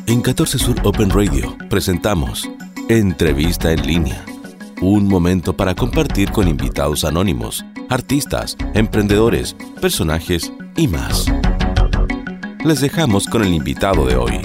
En 14 Sur Open Radio presentamos Entrevista en Línea. Un momento para compartir con invitados anónimos, artistas, emprendedores, personajes y más. Les dejamos con el invitado de hoy.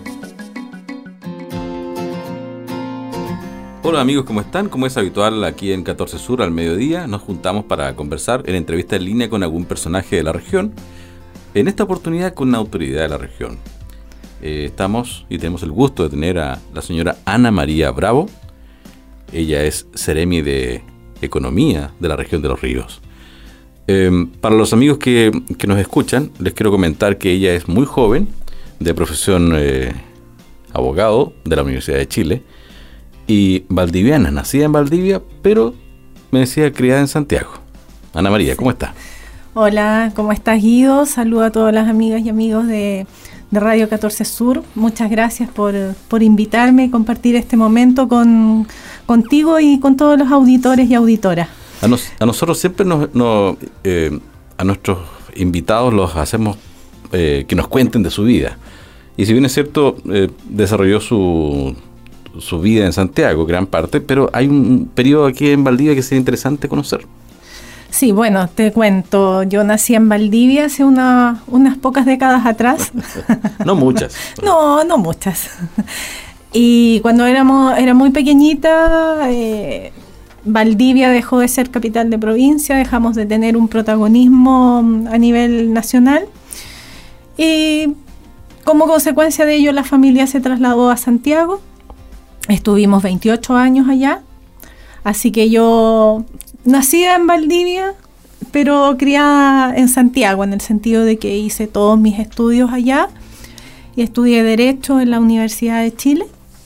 Hola amigos, ¿cómo están? Como es habitual aquí en 14 Sur al mediodía, nos juntamos para conversar en entrevista en línea con algún personaje de la región. En esta oportunidad con una autoridad de la región. Estamos y tenemos el gusto de tener a la señora Ana María Bravo. Ella es Seremi de Economía de la región de Los Ríos. Para los amigos que nos escuchan, les quiero comentar que ella es muy joven, de profesión abogado de la Universidad de Chile, y valdiviana, nacida en Valdivia, pero me decía criada en Santiago. Ana María, ¿cómo está? Hola, ¿cómo estás, Guido? Saludo a todas las amigas y amigos de Radio 14 Sur. Muchas gracias por invitarme y compartir este momento contigo y con todos los auditores y auditoras. A nosotros siempre a nuestros invitados los hacemos que nos cuenten de su vida. Y si bien es cierto, desarrolló su vida en Santiago, gran parte, pero hay un periodo aquí en Valdivia que sería interesante conocer. Sí, bueno, te cuento, yo nací en Valdivia hace unas pocas décadas atrás. No muchas. No muchas. Y cuando era muy pequeñita, Valdivia dejó de ser capital de provincia, dejamos de tener un protagonismo a nivel nacional. Y como consecuencia de ello, la familia se trasladó a Santiago. Estuvimos 28 años allá. Así que yo nacida en Valdivia, pero criada en Santiago, en el sentido de que hice todos mis estudios allá y estudié Derecho en la Universidad de Chile.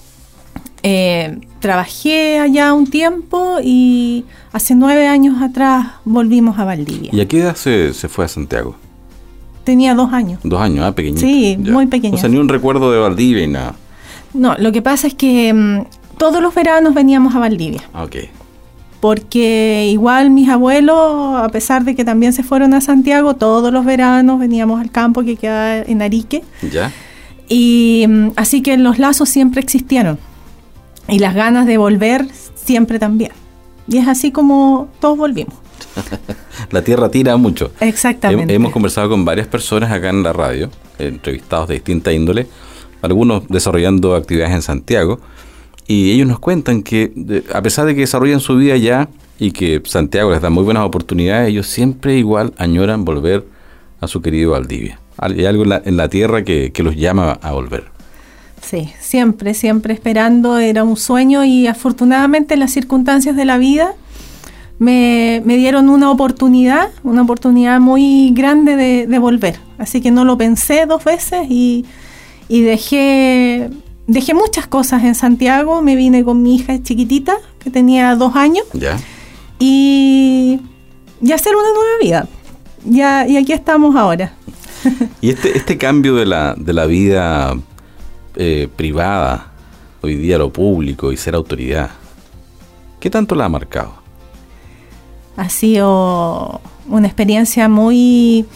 Trabajé allá un tiempo y hace 9 años atrás volvimos a Valdivia. ¿Y a qué edad se fue a Santiago? Tenía 2 años. 2 años, pequeñita. Sí, ya. Muy pequeña. O sea, ni un recuerdo de Valdivia y nada. No, lo que pasa es que todos los veranos veníamos a Valdivia. Ok. Porque igual mis abuelos, a pesar de que también se fueron a Santiago, todos los veranos veníamos al campo que queda en Arique. Ya. Y así que los lazos siempre existieron. Y las ganas de volver siempre también. Y es así como todos volvimos. La tierra tira mucho. Exactamente. Hemos conversado con varias personas acá en la radio, entrevistados de distinta índole, algunos desarrollando actividades en Santiago. Y ellos nos cuentan que, a pesar de que desarrollan su vida allá y que Santiago les da muy buenas oportunidades, ellos siempre igual añoran volver a su querido Valdivia. Hay algo en la tierra que los llama a volver. Sí, siempre esperando. Era un sueño y afortunadamente las circunstancias de la vida me dieron una oportunidad muy grande de volver. Así que no lo pensé 2 veces y dejé muchas cosas en Santiago. Me vine con mi hija chiquitita, que tenía 2 años. Ya. Y hacer una nueva vida. Y aquí estamos ahora. Y este cambio de la vida privada, hoy día lo público y ser autoridad, ¿qué tanto la ha marcado? Ha sido una experiencia muy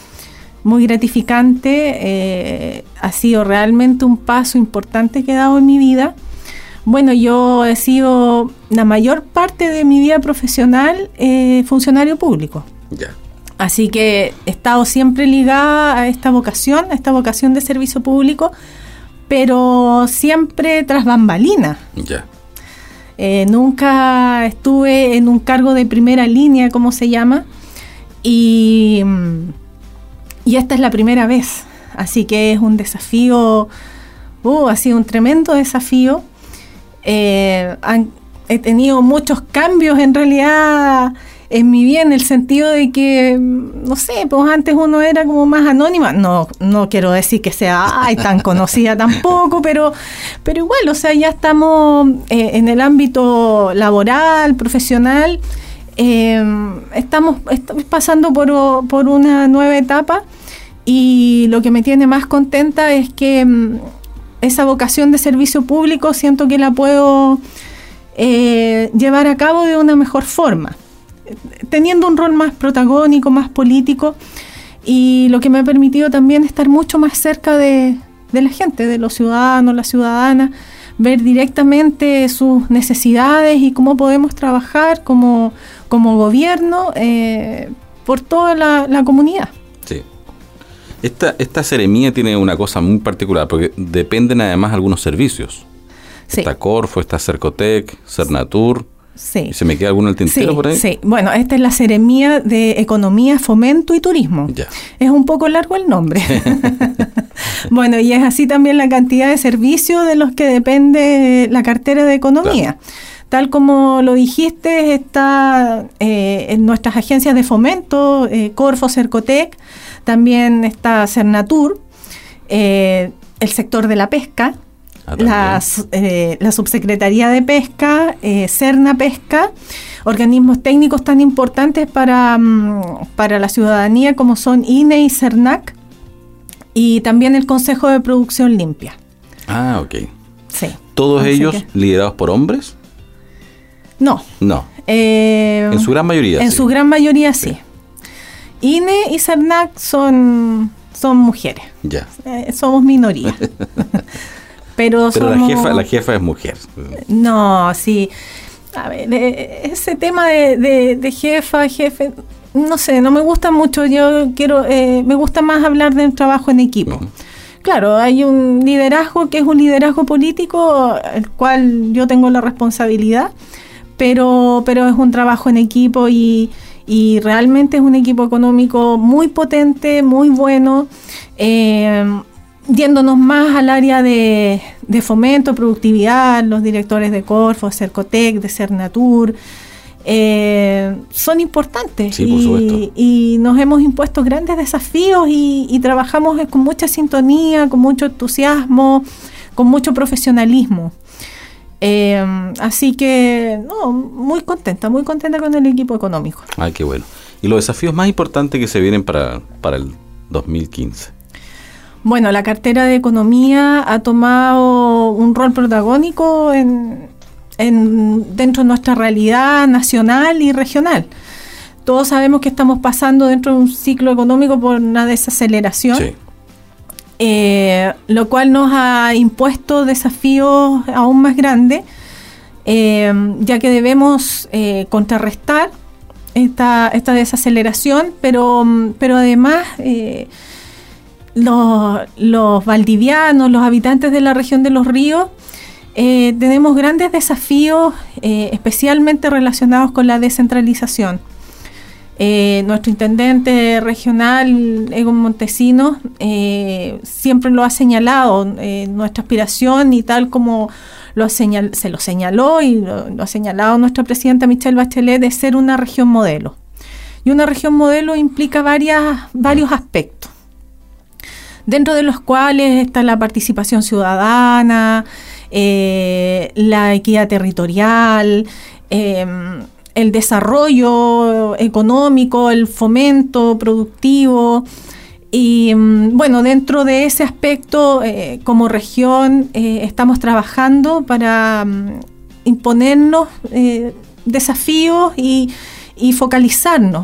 gratificante, ha sido realmente un paso importante que he dado en mi vida. Bueno, yo he sido la mayor parte de mi vida profesional funcionario público. Ya. Así que he estado siempre ligada a esta vocación de servicio público, pero siempre tras bambalinas. Ya. Nunca estuve en un cargo de primera línea, como se llama, y esta es la primera vez, así que es un desafío, ha sido un tremendo desafío. He tenido muchos cambios en realidad en mi vida, en el sentido de que, no sé, pues antes uno era como más anónima, no quiero decir que sea tan conocida tampoco, pero igual, o sea, ya estamos en el ámbito laboral, profesional, estamos pasando por una nueva etapa. Y lo que me tiene más contenta es que esa vocación de servicio público siento que la puedo llevar a cabo de una mejor forma, teniendo un rol más protagónico, más político, y lo que me ha permitido también estar mucho más cerca de la gente, de los ciudadanos, las ciudadanas, ver directamente sus necesidades y cómo podemos trabajar como gobierno por toda la comunidad. Sí. Esta seremía tiene una cosa muy particular, porque dependen además algunos servicios. Sí. Está Corfo, está Cercotec, Cernatur. Sí. ¿Y se me queda alguno en el tintero por ahí? Sí, bueno, esta es la Seremía de Economía, Fomento y Turismo. Ya. Es un poco largo el nombre. Bueno, y es así también la cantidad de servicios de los que depende la cartera de Economía. Claro. Tal como lo dijiste, está en nuestras agencias de fomento, Corfo, Cercotec, también está Cernatur, el sector de la pesca, la Subsecretaría de Pesca, Cerna Pesca, organismos técnicos tan importantes para la ciudadanía como son INE y CERNAC, y también el Consejo de Producción Limpia. Ah, ok. Sí. ¿Todos ellos liderados por hombres? No. En su gran mayoría. En su gran mayoría sí. INE y CERNAC son mujeres. Ya. Somos minoría. Pero somos... la jefa es mujer. No, sí. A ver, ese tema de jefe, no sé, no me gusta mucho. Yo quiero, me gusta más hablar del trabajo en equipo. Uh-huh. Claro, hay un liderazgo que es un liderazgo político, el cual yo tengo la responsabilidad, pero es un trabajo en equipo y realmente es un equipo económico muy potente, muy bueno, yéndonos más al área de fomento, productividad, los directores de Corfo, Cercotec, de Cernatur, son importantes. Sí, por supuesto. Y nos hemos impuesto grandes desafíos y trabajamos con mucha sintonía, con mucho entusiasmo, con mucho profesionalismo. Así que, muy contenta con el equipo económico. Ay, qué bueno. ¿Y los desafíos más importantes que se vienen para el 2015? Bueno, la cartera de Economía ha tomado un rol protagónico dentro de nuestra realidad nacional y regional. Todos sabemos que estamos pasando dentro de un ciclo económico por una desaceleración, sí. Lo cual nos ha impuesto desafíos aún más grandes, ya que debemos contrarrestar esta desaceleración, pero además los valdivianos, los habitantes de la región de Los Ríos, tenemos grandes desafíos, especialmente relacionados con la descentralización. Nuestro intendente regional, Egon Montesinos, siempre lo ha señalado, nuestra aspiración, y tal como se lo señaló y lo ha señalado nuestra presidenta Michelle Bachelet, de ser una región modelo. Y una región modelo implica varios aspectos, dentro de los cuales está la participación ciudadana, la equidad territorial, el desarrollo económico, el fomento productivo. Y bueno, dentro de ese aspecto, como región, estamos trabajando para imponernos desafíos y focalizarnos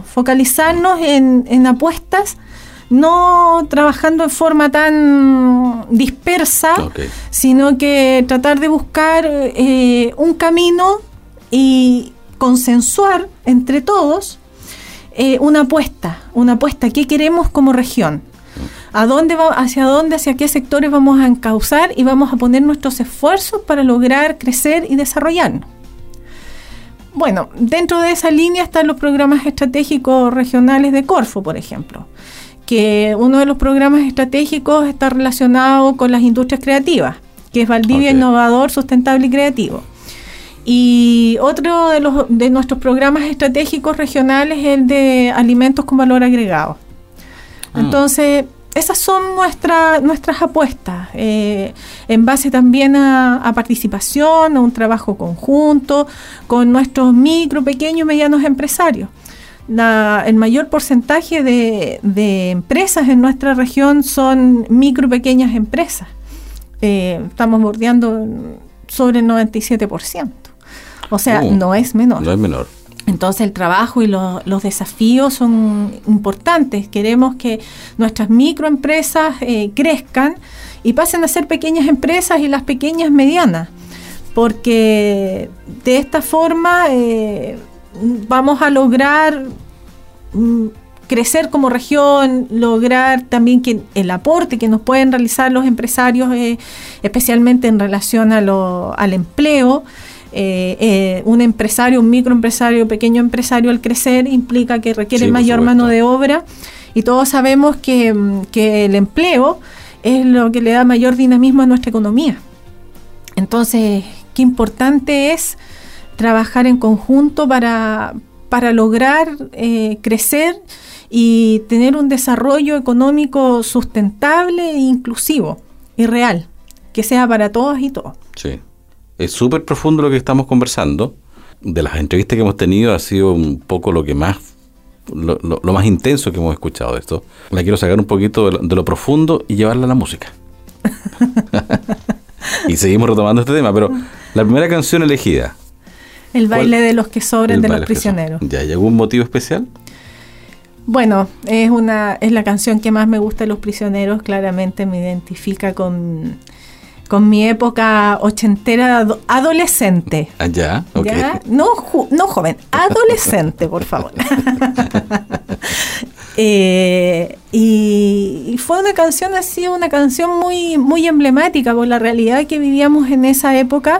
en apuestas, no trabajando en forma tan dispersa, okay, sino que tratar de buscar un camino y consensuar entre todos una apuesta, ¿qué queremos como región? Hacia qué sectores vamos a encauzar y vamos a poner nuestros esfuerzos para lograr crecer y desarrollarnos. Bueno, dentro de esa línea están los programas estratégicos regionales de Corfo, por ejemplo, que uno de los programas estratégicos está relacionado con las industrias creativas, que es Valdivia, okay, Innovador, Sustentable y Creativo. Y otro de nuestros programas estratégicos regionales es el de alimentos con valor agregado. Entonces, esas son nuestras apuestas, en base también a participación, a un trabajo conjunto con nuestros micro, pequeños y medianos empresarios. El mayor porcentaje de empresas en nuestra región son micro y pequeñas empresas. Estamos bordeando sobre el 97%. O sea, no es menor. No es menor. Entonces el trabajo y los desafíos son importantes. Queremos que nuestras microempresas crezcan y pasen a ser pequeñas empresas y las pequeñas medianas, porque de esta forma vamos a lograr crecer como región, lograr también que el aporte que nos pueden realizar los empresarios, especialmente en relación al empleo. Un empresario, un microempresario, pequeño empresario, al crecer implica que requiere mayor mano de obra, y todos sabemos que el empleo es lo que le da mayor dinamismo a nuestra economía. Entonces, qué importante es trabajar en conjunto para lograr crecer y tener un desarrollo económico sustentable e inclusivo y real, que sea para todas y todos. Sí. Es súper profundo lo que estamos conversando. De las entrevistas que hemos tenido ha sido un poco lo más intenso que hemos escuchado de esto. La quiero sacar un poquito de lo profundo y llevarla a la música. Y seguimos retomando este tema, pero la primera canción elegida. El baile de los que sobran de los prisioneros. ¿Ya hay algún motivo especial? Bueno, es la canción que más me gusta de Los Prisioneros. Claramente me identifica con mi época ochentera adolescente. Ya, ok. ¿Ya? No joven, adolescente, por favor. Y fue una canción así, una canción muy, muy emblemática por la realidad que vivíamos en esa época,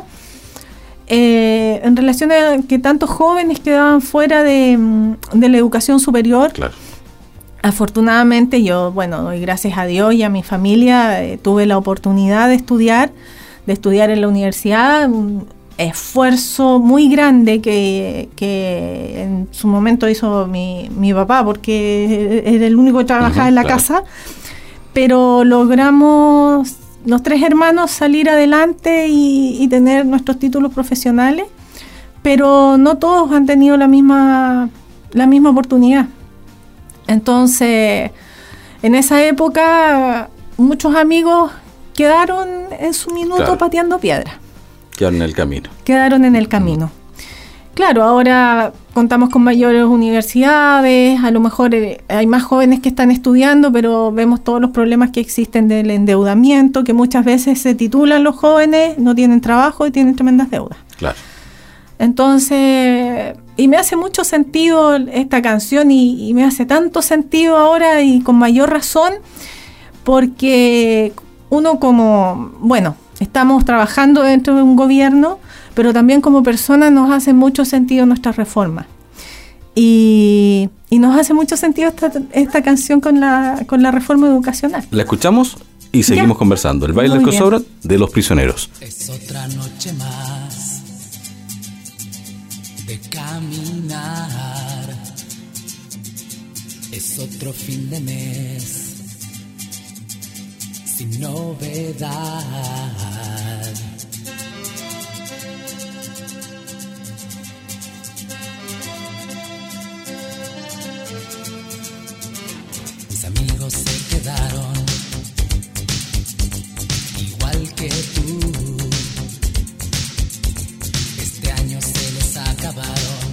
en relación a que tantos jóvenes quedaban fuera de la educación superior. Claro. Afortunadamente yo, doy gracias a Dios y a mi familia, tuve la oportunidad de estudiar en la universidad, un esfuerzo muy grande que en su momento hizo mi papá, porque era el único que trabajaba en la casa, pero logramos los 3 hermanos salir adelante y tener nuestros títulos profesionales, pero no todos han tenido la misma oportunidad. Entonces, en esa época, muchos amigos quedaron en su minuto pateando piedra. Quedaron en el camino. Claro, ahora contamos con mayores universidades, a lo mejor hay más jóvenes que están estudiando, pero vemos todos los problemas que existen del endeudamiento, que muchas veces se titulan los jóvenes, no tienen trabajo y tienen tremendas deudas. Claro. Entonces, y me hace mucho sentido esta canción y me hace tanto sentido ahora y con mayor razón, porque uno estamos trabajando dentro de un gobierno, pero también como personas nos hace mucho sentido nuestras reformas. Y nos hace mucho sentido esta canción con la reforma educacional. La escuchamos y seguimos conversando. El baile del que sobra de Los Prisioneros. Es otra noche más de caminar, es otro fin de mes sin novedad. Mis amigos se quedaron igual que tú. Este año se les acabaron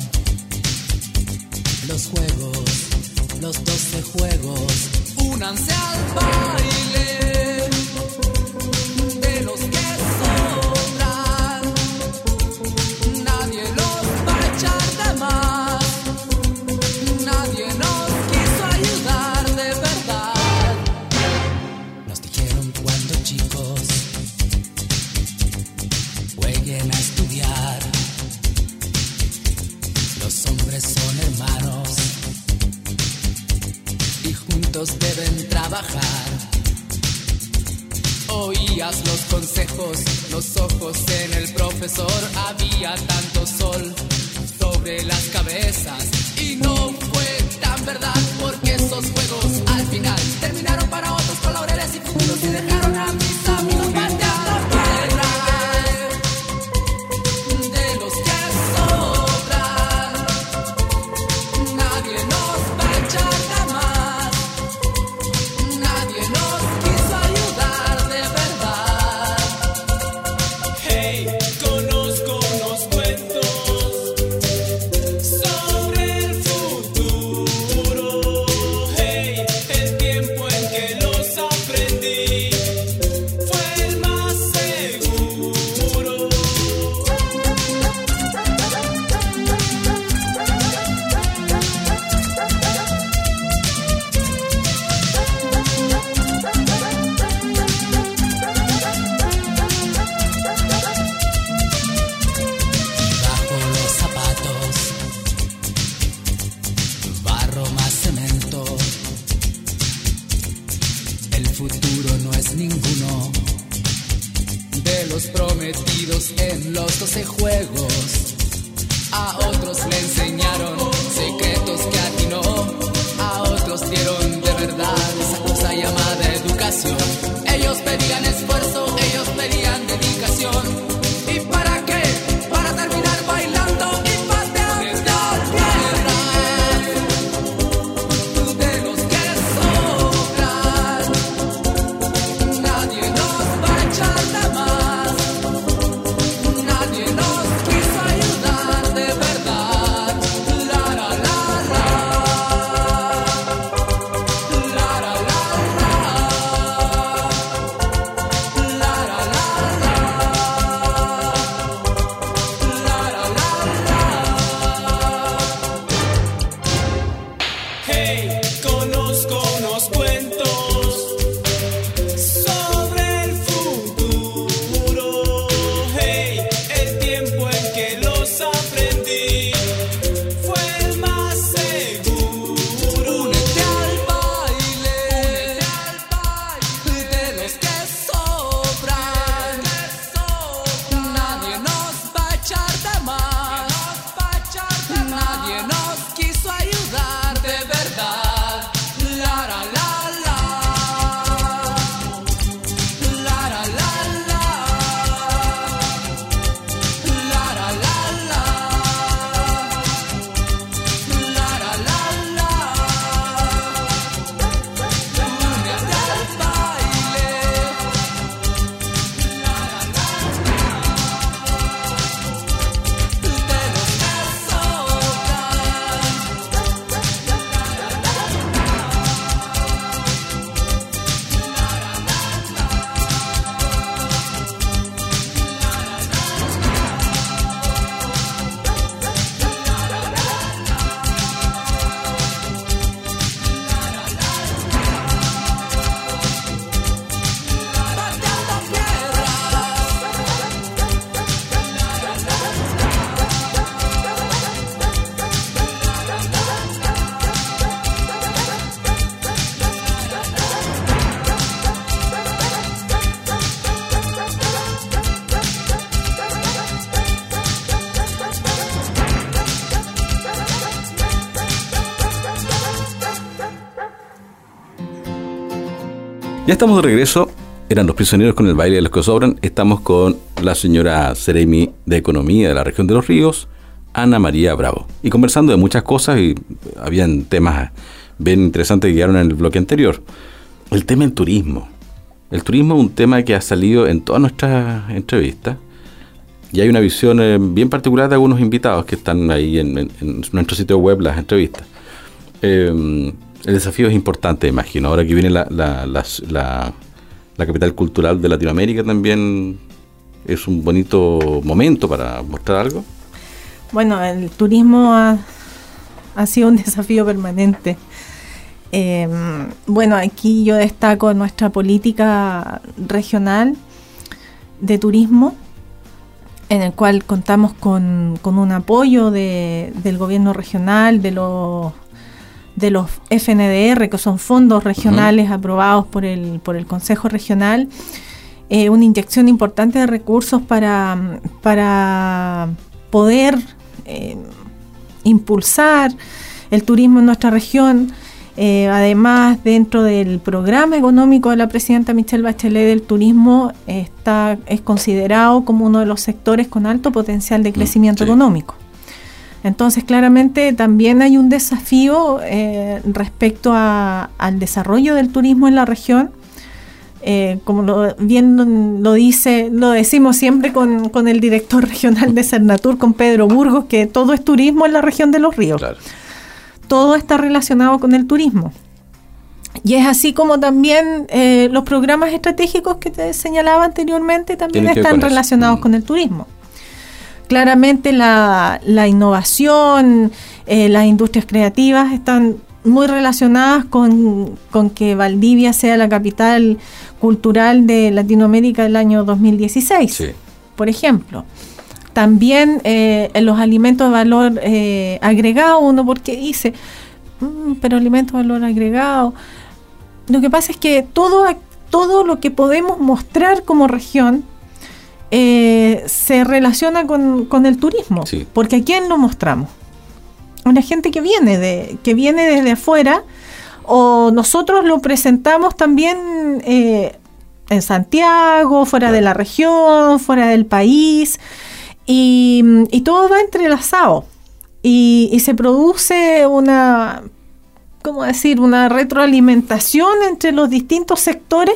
los juegos, los 12 juegos. Únanse al baile de los que sobran. Nadie los va a echar de más. Nadie nos quiso ayudar de verdad. Nos dijeron cuando chicos jueguen a estudiar. Los hombres son hermanos y juntos deben trabajar. Oías los consejos, los ojos en el profesor. Había tanto sol sobre las cabezas y no fue tan verdad, porque esos juegos al final terminaron para otros con laureles y futuros y dejaron a mis amigos pateando piedra. De los que sobran, nadie nos va a echar de más. Nadie nos quiso ayudar de verdad. Hey, conozco unos cuentos cielos prometidos en los 12 juegos. A otros le enseñaron secretos que atinó, a otros dieron de verdad esa cosa llamada educación. Ellos pedían esfuerzo, ellos pedían dedicación. ¿Y para qué? Para terminar bailando y pateando tierra de los que sobran. Nadie nos va a echar de más, nadie nos quiso ayudar de verdad. La la la la, la la la la, la la la la, la la la la. Hey, conozco unos cuentos sobre el futuro. Hey, el tiempo en que los aprendí fue el más seguro. Únete al baile de los que sobran. Nadie nos va a echar de más, nadie nos quiso ayudar de verdad. La la la la, la la la la, la la la la, la la la la. Únete al baile, la la la la, de los que Ya estamos de regreso. Eran los prisioneros con el baile de los que sobran. Estamos con la señora Seremi de Economía de la región de Los Ríos, Ana María Bravo. Y conversando de muchas cosas, y habían temas bien interesantes que quedaron en el bloque anterior. El tema del turismo. El turismo es un tema que ha salido en todas nuestras entrevistas. Y hay una visión bien particular de algunos invitados que están ahí en nuestro sitio web, las entrevistas. El desafío es importante, imagino. Ahora que viene la capital cultural de Latinoamérica, también es un bonito momento para mostrar algo. Bueno, el turismo ha sido un desafío permanente. Bueno, aquí yo destaco nuestra política regional de turismo, en el cual contamos con un apoyo del gobierno regional, de los FNDR, que son fondos regionales aprobados por el Consejo Regional, una inyección importante de recursos para poder impulsar el turismo en nuestra región. Además, dentro del programa económico de la presidenta Michelle Bachelet, del turismo es considerado como uno de los sectores con alto potencial de crecimiento económico. Entonces, claramente también hay un desafío respecto al desarrollo del turismo en la región. Como lo decimos siempre con el director regional de Cernatur, con Pedro Burgos, que todo es turismo en la región de Los Ríos. Claro. Todo está relacionado con el turismo. Y es así como también los programas estratégicos que te señalaba anteriormente también están relacionados con el turismo. Claramente la innovación, las industrias creativas están muy relacionadas con que Valdivia sea la capital cultural de Latinoamérica del año 2016, por ejemplo. También en los alimentos de valor agregado, uno porque dice, pero alimentos de valor agregado. Lo que pasa es que todo lo que podemos mostrar como región se relaciona con el turismo. Sí. Porque ¿a quién lo mostramos? A la gente que viene desde afuera, o nosotros lo presentamos también en Santiago, fuera de la región, fuera del país, y todo va entrelazado. Y se produce una retroalimentación entre los distintos sectores,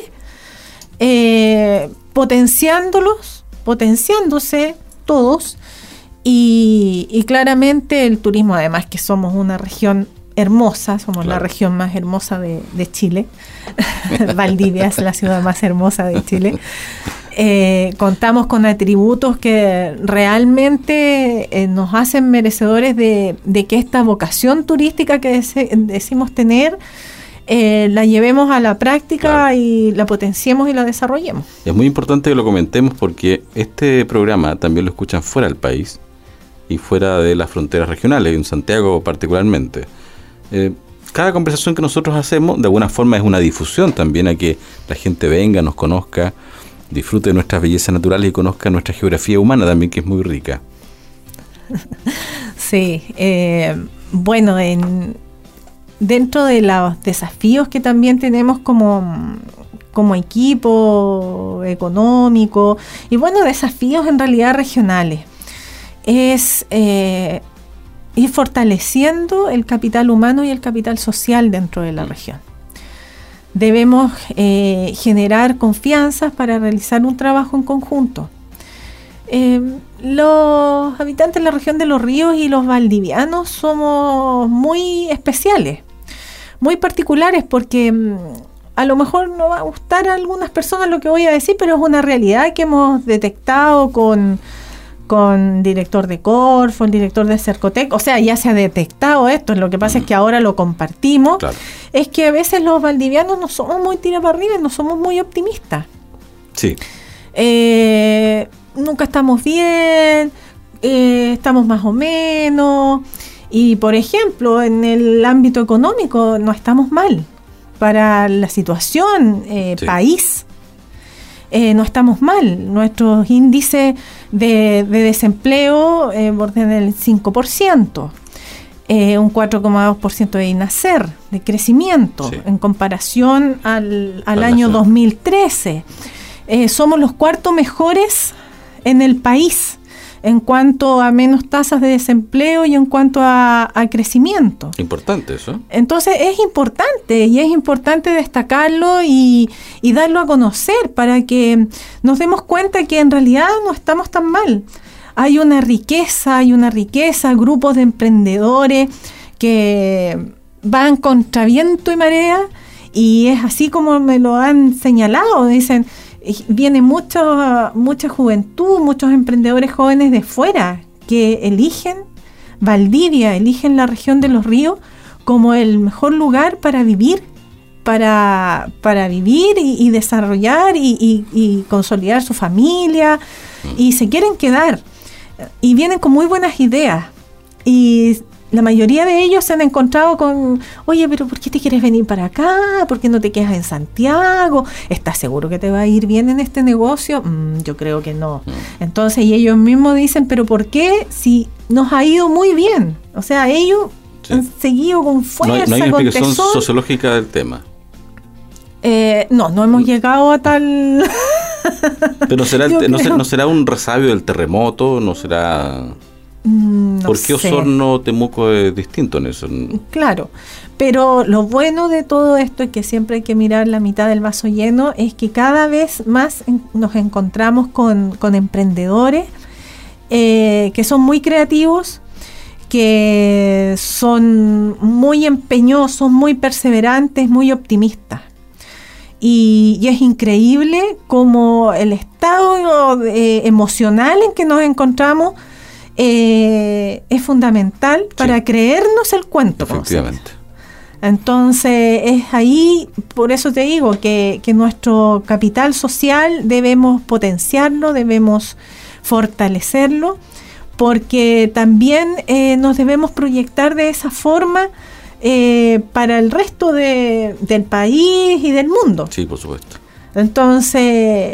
potenciándose todos, y claramente el turismo, además que somos una región hermosa, somos la región más hermosa de Chile. Valdivia es la ciudad más hermosa de Chile. Contamos con atributos que realmente nos hacen merecedores de que esta vocación turística que decimos tener, la llevemos a la práctica y la potenciemos y la desarrollemos. Es muy importante que lo comentemos porque este programa también lo escuchan fuera del país y fuera de las fronteras regionales, en Santiago particularmente. Cada conversación que nosotros hacemos de alguna forma es una difusión también a que la gente venga, nos conozca, disfrute de nuestras bellezas naturales y conozca nuestra geografía humana también, que es muy rica. Sí, bueno, dentro de los desafíos que también tenemos como equipo económico, y bueno, desafíos en realidad regionales, es ir fortaleciendo el capital humano y el capital social dentro de la región. Debemos generar confianzas para realizar un trabajo en conjunto. Los habitantes de la región de Los Ríos y los valdivianos somos muy especiales, muy particulares, porque a lo mejor no va a gustar a algunas personas lo que voy a decir, pero es una realidad que hemos detectado con director de Corfo, el director de Cercotec. O sea, ya se ha detectado esto, lo que pasa es que ahora lo compartimos. Claro. Es que a veces los valdivianos no somos muy tira para arriba, no somos muy optimistas. Sí. Nunca estamos bien, estamos más o menos. Y, por ejemplo, en el ámbito económico no estamos mal. Para la situación país, no estamos mal. Nuestros índices de desempleo borden del 5%, un 4,2% de INACER, de crecimiento, en comparación al año 2013. Somos los cuartos mejores en el país en cuanto a menos tasas de desempleo y en cuanto a crecimiento. Importante eso. Entonces es importante destacarlo y darlo a conocer para que nos demos cuenta que en realidad no estamos tan mal. Hay una riqueza, grupos de emprendedores que van contra viento y marea, y es así como me lo han señalado. Dicen, viene mucha juventud, muchos emprendedores jóvenes de fuera que eligen Valdivia, eligen la región de Los Ríos como el mejor lugar para vivir, para vivir y desarrollar y consolidar su familia, y se quieren quedar y vienen con muy buenas ideas, y la mayoría de ellos se han encontrado con: oye, pero ¿por qué te quieres venir para acá? ¿Por qué no te quedas en Santiago? ¿Estás seguro que te va a ir bien en este negocio? Yo creo que no. Entonces, y ellos mismos dicen: ¿pero por qué? Si nos ha ido muy bien. O sea, ellos han seguido con fuerza, no hay una con explicación tesón sociológica del tema. No hemos llegado a tal... Pero ¿no será un resabio del terremoto? ¿No será...? ¿Por qué Osorno, Temuco es distinto en eso? Claro, pero lo bueno de todo esto, es que siempre hay que mirar la mitad del vaso lleno, es que cada vez más nos encontramos con emprendedores que son muy creativos, que son muy empeñosos, muy perseverantes, muy optimistas. Y es increíble cómo el estado emocional en que nos encontramos es fundamental para creernos el cuento. Efectivamente. Entonces es ahí, por eso te digo que nuestro capital social debemos potenciarlo, debemos fortalecerlo, porque también nos debemos proyectar de esa forma para el resto del país y del mundo. Sí, por supuesto. Entonces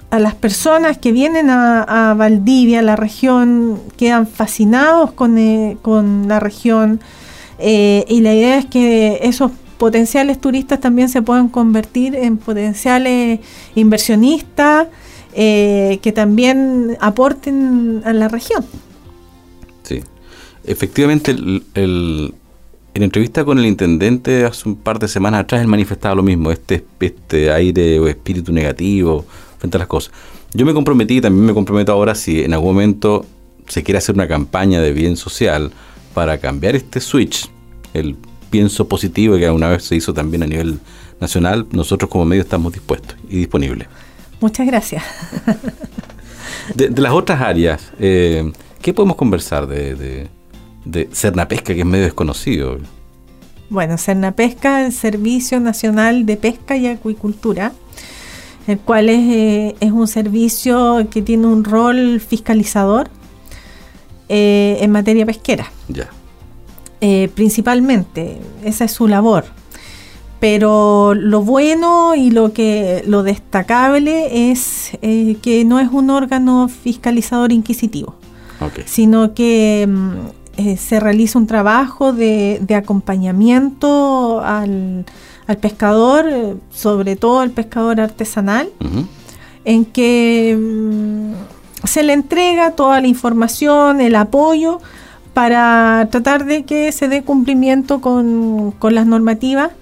las personas que vienen a Valdivia, la región, quedan fascinados con la región, y la idea es que esos potenciales turistas también se puedan convertir en potenciales inversionistas que también aporten a la región. Sí, efectivamente, en entrevista con el intendente hace un par de semanas atrás, él manifestaba lo mismo, este aire o espíritu negativo frente a las cosas. Yo me comprometí, y también me comprometo ahora, si en algún momento se quiere hacer una campaña de bien social para cambiar este switch, el pienso positivo que alguna vez se hizo también a nivel nacional, nosotros como medio estamos dispuestos y disponibles. Muchas gracias. De las otras áreas, ¿qué podemos conversar de Cernapesca, que es medio desconocido? Bueno, Cernapesca, el Servicio Nacional de Pesca y Acuicultura, el cual es un servicio que tiene un rol fiscalizador en materia pesquera. Ya. Principalmente, esa es su labor. Pero lo bueno y lo destacable es que no es un órgano fiscalizador inquisitivo, Okay. sino que se realiza un trabajo de acompañamiento al pescador, sobre todo al pescador artesanal, Uh-huh. en que se le entrega toda la información, el apoyo para tratar de que se dé cumplimiento con las normativas.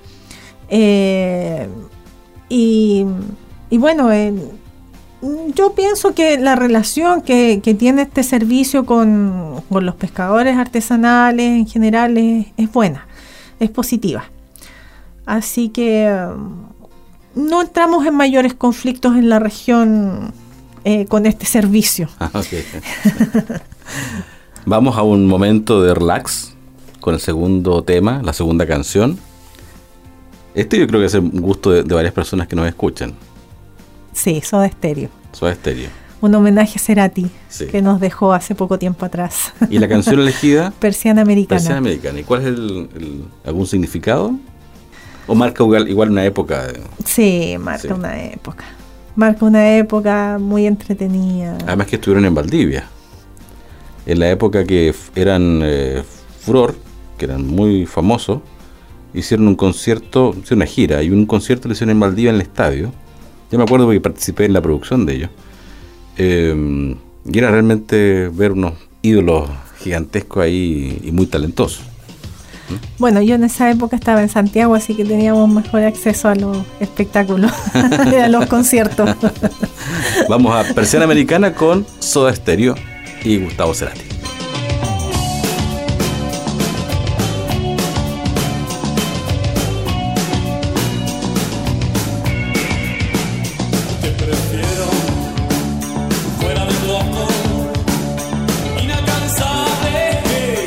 Y bueno, yo pienso que la relación que tiene este servicio con los pescadores artesanales en general es buena, es positiva. Así que no entramos en mayores conflictos en la región con este servicio. Okay. Vamos a un momento de relax con el segundo tema, la segunda canción. Yo creo que es un gusto de varias personas que nos escuchan. Sí, Soda Stereo. Soda Stereo. Un homenaje a Cerati, Sí. que nos dejó hace poco tiempo atrás. ¿Y la canción elegida? Persiana Americana. Persiana Americana. ¿Y cuál es algún significado? ¿O marca igual una época? Sí, marca una época. Marca una época muy entretenida. Además que estuvieron en Valdivia. En la época que eran furor, que eran muy famosos, hicieron un concierto, hicieron una gira, y un concierto lo hicieron en Valdivia en el estadio. Yo me acuerdo porque participé en la producción de ellos. Y era realmente ver unos ídolos gigantescos ahí y muy talentosos. Bueno, yo en esa época estaba en Santiago, así que teníamos mejor acceso a los espectáculos, a los conciertos. Vamos a Persiana Americana con Soda Stereo y Gustavo Cerati. Te prefiero fuera de tu amor, inalcanzable.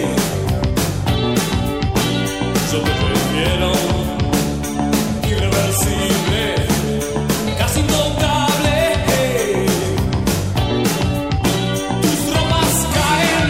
Yo te prefiero irreversible, casi intocable. Tus ropas caen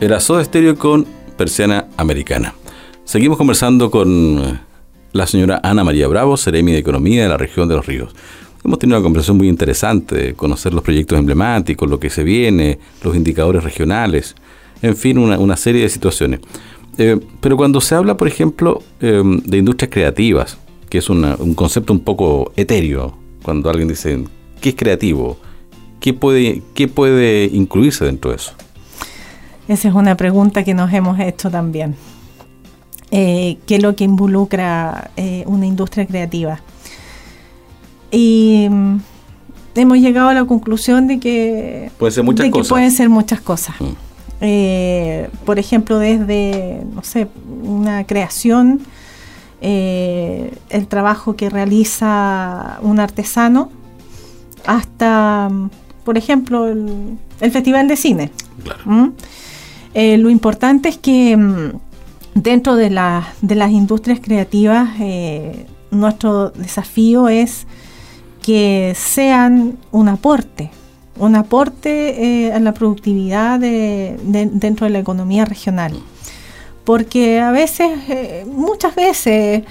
Era Soda Stereo con Persiana Americana. Seguimos conversando con la señora Ana María Bravo, Seremi de Economía de la región de Los Ríos. Hemos tenido una conversación muy interesante, conocer los proyectos emblemáticos, lo que se viene, los indicadores regionales, en fin, una serie de situaciones. Pero cuando se habla, por ejemplo, de industrias creativas, que es un concepto un poco etéreo, cuando alguien dice, ¿qué es creativo? ¿Qué puede incluirse dentro de eso? Esa es una pregunta que nos hemos hecho también. ¿Qué es lo que involucra una industria creativa? Y hemos llegado a la conclusión de que pueden ser muchas cosas. Pueden ser muchas cosas. Por ejemplo, desde, no sé, una creación, el trabajo que realiza un artesano, hasta, por ejemplo, el Festival de Cine. Claro. Lo importante es que dentro de las industrias creativas, nuestro desafío es que sean un aporte a la productividad dentro de la economía regional. Porque a veces, muchas veces,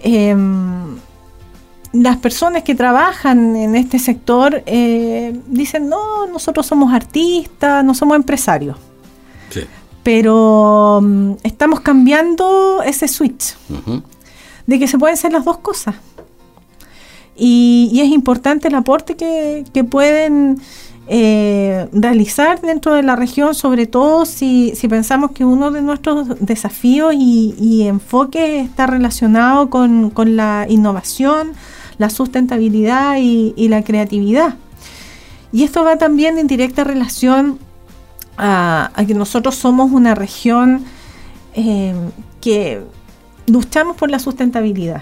las personas que trabajan en este sector dicen, no, nosotros somos artistas, no somos empresarios. Sí. Pero estamos cambiando ese switch, de que se pueden hacer las dos cosas. Y es importante el aporte que pueden realizar dentro de la región, sobre todo si pensamos que uno de nuestros desafíos y enfoques está relacionado con la innovación, la sustentabilidad y la creatividad. Y esto va también en directa relación a que nosotros somos una región que luchamos por la sustentabilidad.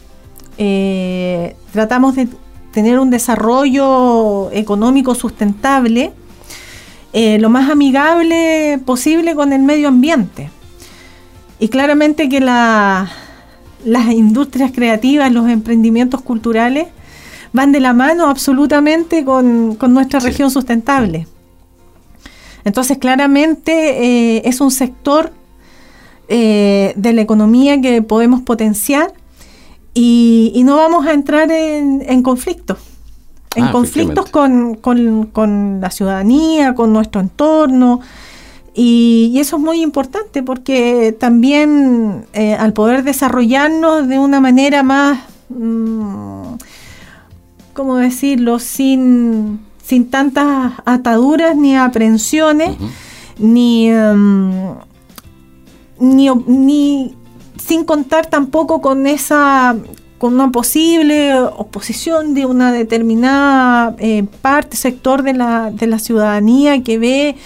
Tratamos de tener un desarrollo económico sustentable lo más amigable posible con el medio ambiente. Y claramente que las industrias creativas, los emprendimientos culturales van de la mano absolutamente con nuestra región sustentable. Entonces, claramente es un sector de la economía que podemos potenciar y no vamos a entrar en conflictos. En conflictos con la ciudadanía, con nuestro entorno. Y eso es muy importante porque también al poder desarrollarnos de una manera más, ¿cómo decirlo?, sin tantas ataduras ni aprensiones, ni sin contar tampoco con una posible oposición de una determinada sector de la ciudadanía que ve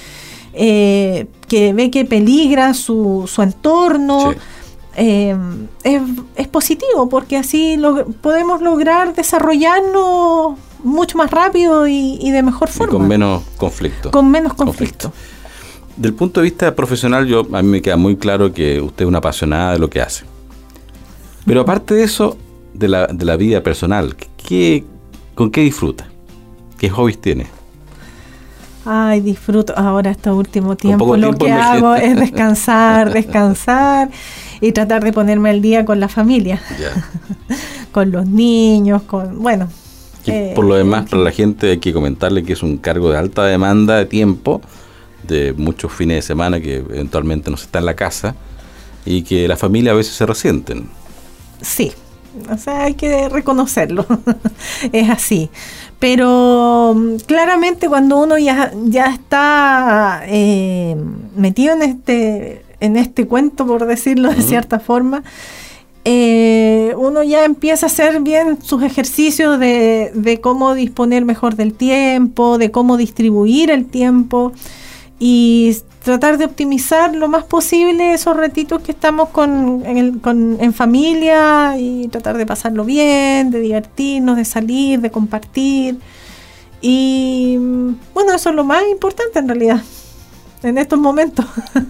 que peligra su entorno. Sí. Es positivo porque así podemos lograr desarrollarnos mucho más rápido y de mejor forma. Y con menos conflicto. Con menos conflicto. Del punto de vista profesional, a mí me queda muy claro que usted es una apasionada de lo que hace. Pero aparte de eso, de la vida personal, ¿con qué disfruta? ¿Qué hobbies tiene? Ay, disfruto. Ahora, este último tiempo, lo que hago es descansar y tratar de ponerme al día con la familia. Yeah. Con los niños, por lo demás, para la gente hay que comentarle que es un cargo de alta demanda de tiempo, de muchos fines de semana que eventualmente no se está en la casa y que la familia a veces se resienten. Sí, o sea, hay que reconocerlo. Es así. Pero claramente cuando uno ya está metido en este cuento, por decirlo de cierta forma, uno ya empieza a hacer bien sus ejercicios de cómo disponer mejor del tiempo, de cómo distribuir el tiempo y tratar de optimizar lo más posible esos ratitos que estamos en familia y tratar de pasarlo bien, de divertirnos, de salir, de compartir. Y bueno, eso es lo más importante en realidad, en estos momentos.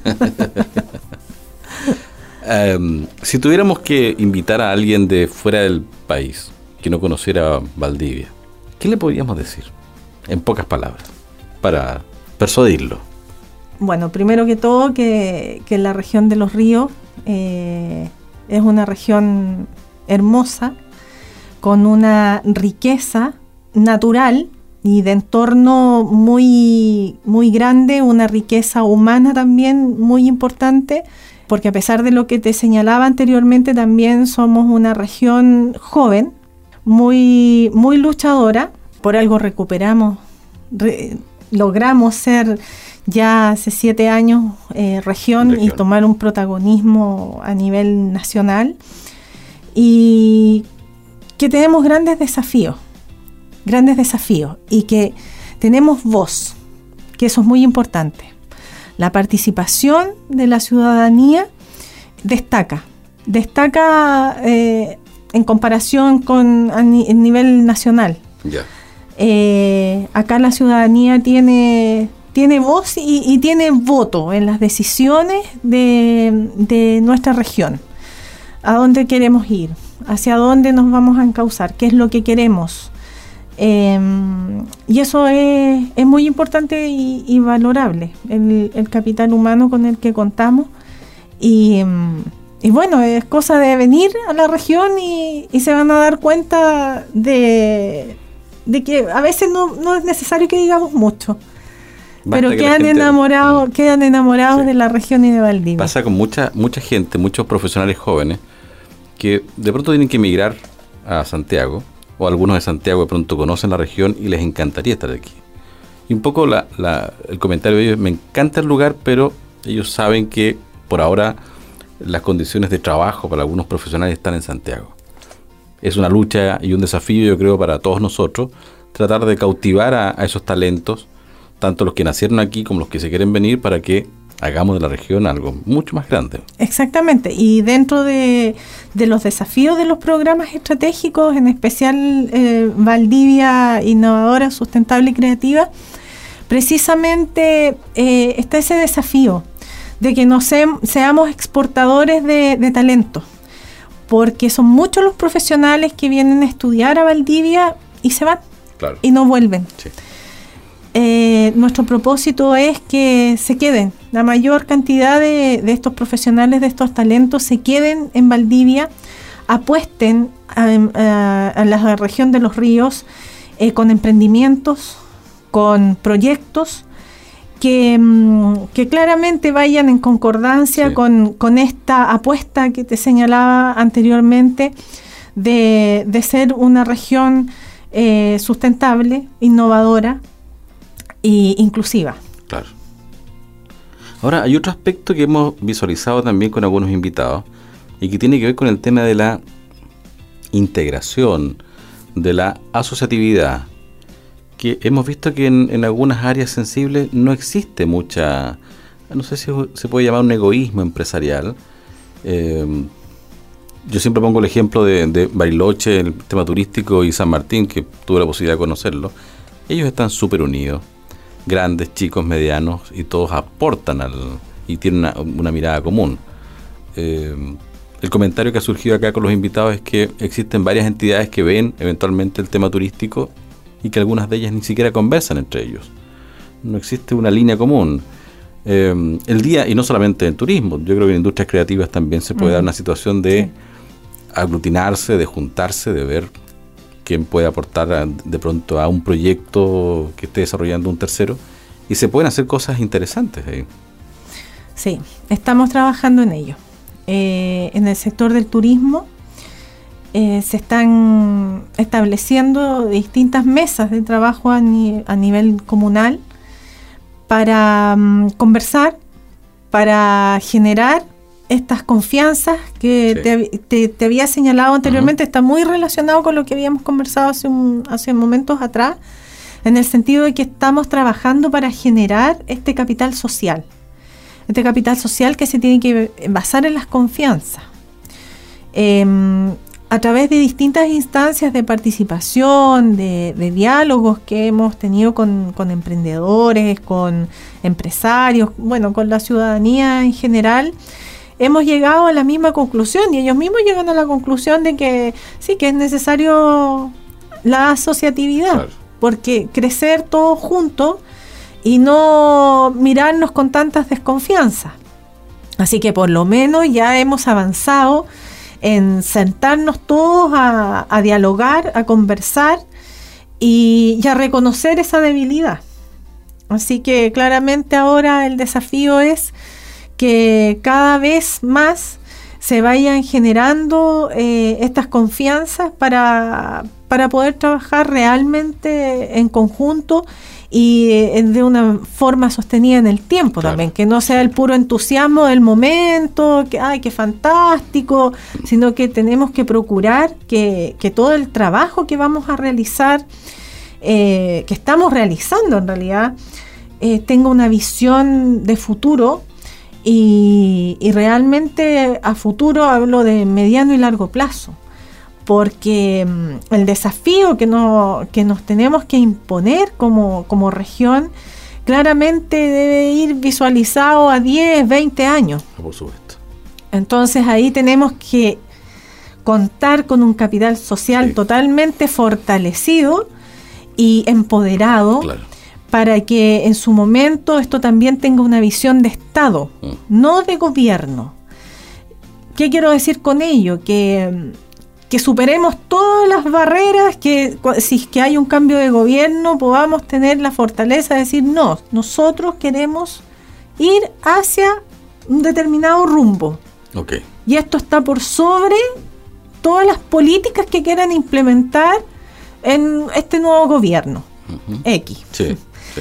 Si tuviéramos que invitar a alguien de fuera del país que no conociera Valdivia, ¿qué le podríamos decir? En pocas palabras, para persuadirlo. Bueno, primero que todo que la región de Los Ríos es una región hermosa, con una riqueza natural y de entorno muy, muy grande, una riqueza humana también muy importante, porque a pesar de lo que te señalaba anteriormente, también somos una región joven, muy, muy luchadora. Por algo logramos ser ya hace 7 años región y tomar un protagonismo a nivel nacional, y que tenemos grandes desafíos y que tenemos voz, que eso es muy importante. La participación de la ciudadanía destaca en comparación con el nivel nacional. Ya. Acá la ciudadanía tiene voz y tiene voto en las decisiones de nuestra región. ¿A dónde queremos ir? ¿Hacia dónde nos vamos a encauzar? ¿Qué es lo que queremos? Y eso es muy importante y valorable, el capital humano con el que contamos. Y bueno, es cosa de venir a la región y se van a dar cuenta de que a veces no es necesario que digamos mucho. Pero quedan enamorados Sí. de la región y de Valdivia. Pasa con mucha gente, muchos profesionales jóvenes que de pronto tienen que emigrar a Santiago, o algunos de Santiago de pronto conocen la región y les encantaría estar aquí. Y un poco el comentario de ellos: me encanta el lugar, pero ellos saben que por ahora las condiciones de trabajo para algunos profesionales están en Santiago. Es una lucha y un desafío, yo creo, para todos nosotros, tratar de cautivar a esos talentos, tanto los que nacieron aquí como los que se quieren venir, para que hagamos de la región algo mucho más grande. Exactamente, y dentro de los desafíos de los programas estratégicos, en especial Valdivia Innovadora, Sustentable y Creativa, precisamente está ese desafío de que seamos exportadores de talento, porque son muchos los profesionales que vienen a estudiar a Valdivia y se van, Claro. y no vuelven. Sí. Nuestro propósito es que se queden, la mayor cantidad de estos profesionales, de estos talentos, se queden en Valdivia, apuesten a la región de Los Ríos con emprendimientos, con proyectos que claramente vayan en concordancia, sí, con esta apuesta que te señalaba anteriormente de ser una región sustentable, innovadora e inclusiva. Claro. Ahora, hay otro aspecto que hemos visualizado también con algunos invitados y que tiene que ver con el tema de la integración, de la asociatividad, que hemos visto que en algunas áreas sensibles no existe mucha, no sé si se puede llamar un egoísmo empresarial. Yo siempre pongo el ejemplo de Bariloche, el tema turístico, y San Martín, que tuve la posibilidad de conocerlo. Ellos están súper unidos, grandes, chicos, medianos, y todos aportan y tienen una mirada común. El comentario que ha surgido acá con los invitados es que existen varias entidades que ven eventualmente el tema turístico y que algunas de ellas ni siquiera conversan entre ellos. No existe una línea común. El día, y no solamente en turismo, yo creo que en industrias creativas también se puede dar una situación de aglutinarse, de juntarse, de ver quién puede aportar de pronto a un proyecto que esté desarrollando un tercero, y se pueden hacer cosas interesantes ahí. Sí, estamos trabajando en ello. En el sector del turismo se están estableciendo distintas mesas de trabajo a nivel comunal para conversar, para generar estas confianzas que te había señalado anteriormente. Está muy relacionado con lo que habíamos conversado hace momentos atrás, en el sentido de que estamos trabajando para generar este capital social que se tiene que basar en las confianzas, a través de distintas instancias de participación, de diálogos que hemos tenido con emprendedores, con empresarios, bueno, con la ciudadanía en general. Hemos llegado a la misma conclusión, y ellos mismos llegan a la conclusión de que sí, que es necesario la asociatividad, claro, porque crecer todos juntos y no mirarnos con tantas desconfianzas. Así que por lo menos ya hemos avanzado en sentarnos todos a dialogar, a conversar y a reconocer esa debilidad. Así que claramente ahora el desafío es que cada vez más se vayan generando estas confianzas para poder trabajar realmente en conjunto y de una forma sostenida en el tiempo. Claro. También, que no sea el puro entusiasmo del momento, que ¡ay, qué fantástico!, sino que tenemos que procurar que todo el trabajo que vamos a realizar, que estamos realizando en realidad, tenga una visión de futuro. Y realmente a futuro hablo de mediano y largo plazo, porque el desafío que nos tenemos que imponer como región claramente debe ir visualizado a 10, 20 años. Por supuesto. Entonces ahí tenemos que contar con un capital social totalmente fortalecido y empoderado. Claro. Para que en su momento esto también tenga una visión de Estado, no de gobierno. ¿Qué quiero decir con ello? Que superemos todas las barreras, que si es que hay un cambio de gobierno podamos tener la fortaleza de decir no, nosotros queremos ir hacia un determinado rumbo. Okay. Y esto está por sobre todas las políticas que quieran implementar en este nuevo gobierno. X. Sí.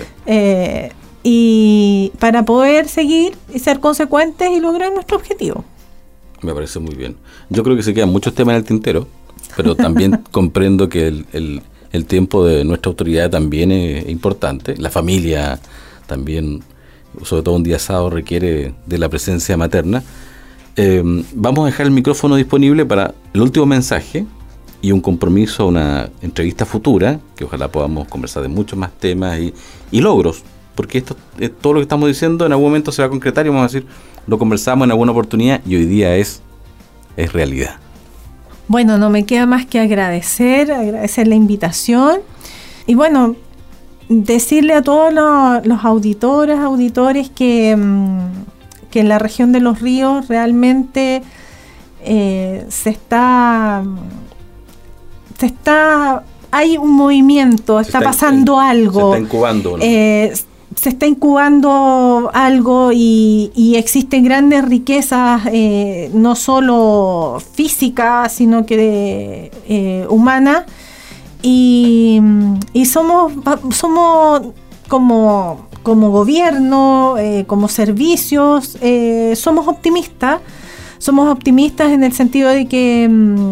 Y para poder seguir y ser consecuentes y lograr nuestro objetivo. Me parece muy bien. Yo creo que se quedan muchos temas en el tintero, pero también comprendo que el tiempo de nuestra autoridad también es importante. La familia también, sobre todo un día sábado, requiere de la presencia materna. Vamos a dejar el micrófono disponible para el último mensaje y un compromiso a una entrevista futura, que ojalá podamos conversar de muchos más temas y logros, porque esto, todo lo que estamos diciendo en algún momento se va a concretar y vamos a decir, lo conversamos en alguna oportunidad y hoy día es realidad. Bueno, no me queda más que agradecer la invitación y bueno, decirle a todos los auditores que en la región de Los Ríos realmente hay un movimiento, está pasando algo. Se está incubando, ¿no? Se está incubando algo y existen grandes riquezas, no solo físicas, sino que humanas. Y somos como gobierno, como servicios, somos optimistas. Somos optimistas en el sentido de que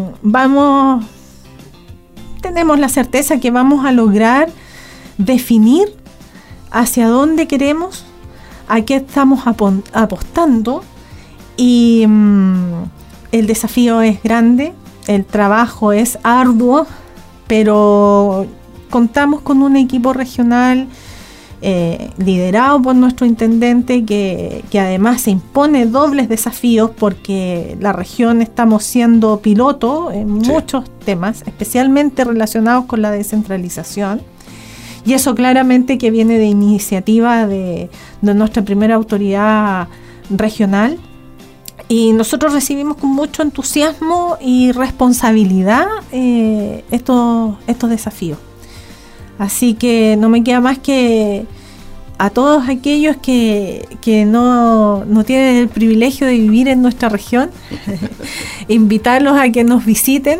tenemos la certeza que vamos a lograr definir hacia dónde queremos, a qué estamos apostando y el desafío es grande, el trabajo es arduo, pero contamos con un equipo regional liderado por nuestro intendente que además se impone dobles desafíos porque la región estamos siendo piloto en muchos temas, especialmente relacionados con la descentralización, y eso claramente que viene de iniciativa de nuestra primera autoridad regional, y nosotros recibimos con mucho entusiasmo y responsabilidad estos desafíos. Así que no me queda más que a todos aquellos que no tienen el privilegio de vivir en nuestra región, invitarlos a que nos visiten,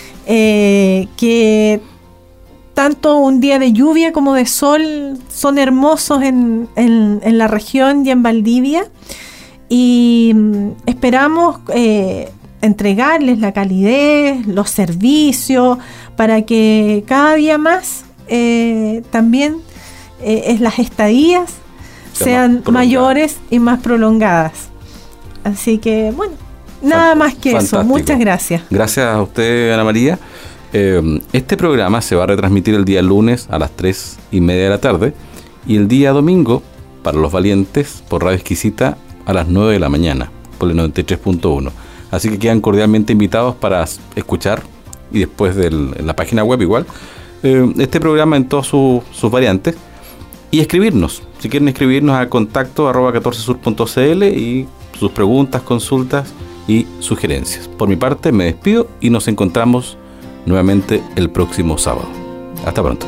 que tanto un día de lluvia como de sol son hermosos en la región y en Valdivia, y esperamos entregarles la calidez, los servicios, para que cada día más también las estadías sean mayores y más prolongadas. Así que bueno, nada más que fantástico. Eso. Muchas gracias. Gracias a usted, Ana María. Este programa se va a retransmitir el día lunes a las 3:30 de la tarde y el día domingo, para los valientes, por Radio Exquisita a las 9 de la mañana, por el 93.1. Así que quedan cordialmente invitados para escuchar y después en la página web igual este programa en todas sus variantes y escribirnos Si quieren escribirnos a contacto@14sur.cl y sus preguntas, consultas y sugerencias. Por mi parte me despido y nos encontramos nuevamente el próximo sábado. Hasta pronto.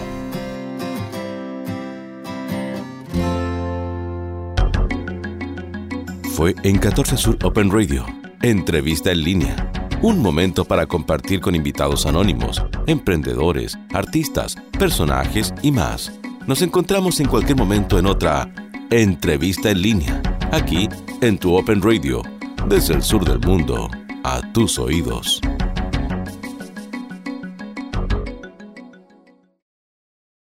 Fue en 14 Sur Open Radio, entrevista en línea. Un momento para compartir con invitados anónimos, emprendedores, artistas, personajes y más. Nos encontramos en cualquier momento en otra entrevista en línea, aquí en tu Open Radio, desde el sur del mundo, a tus oídos.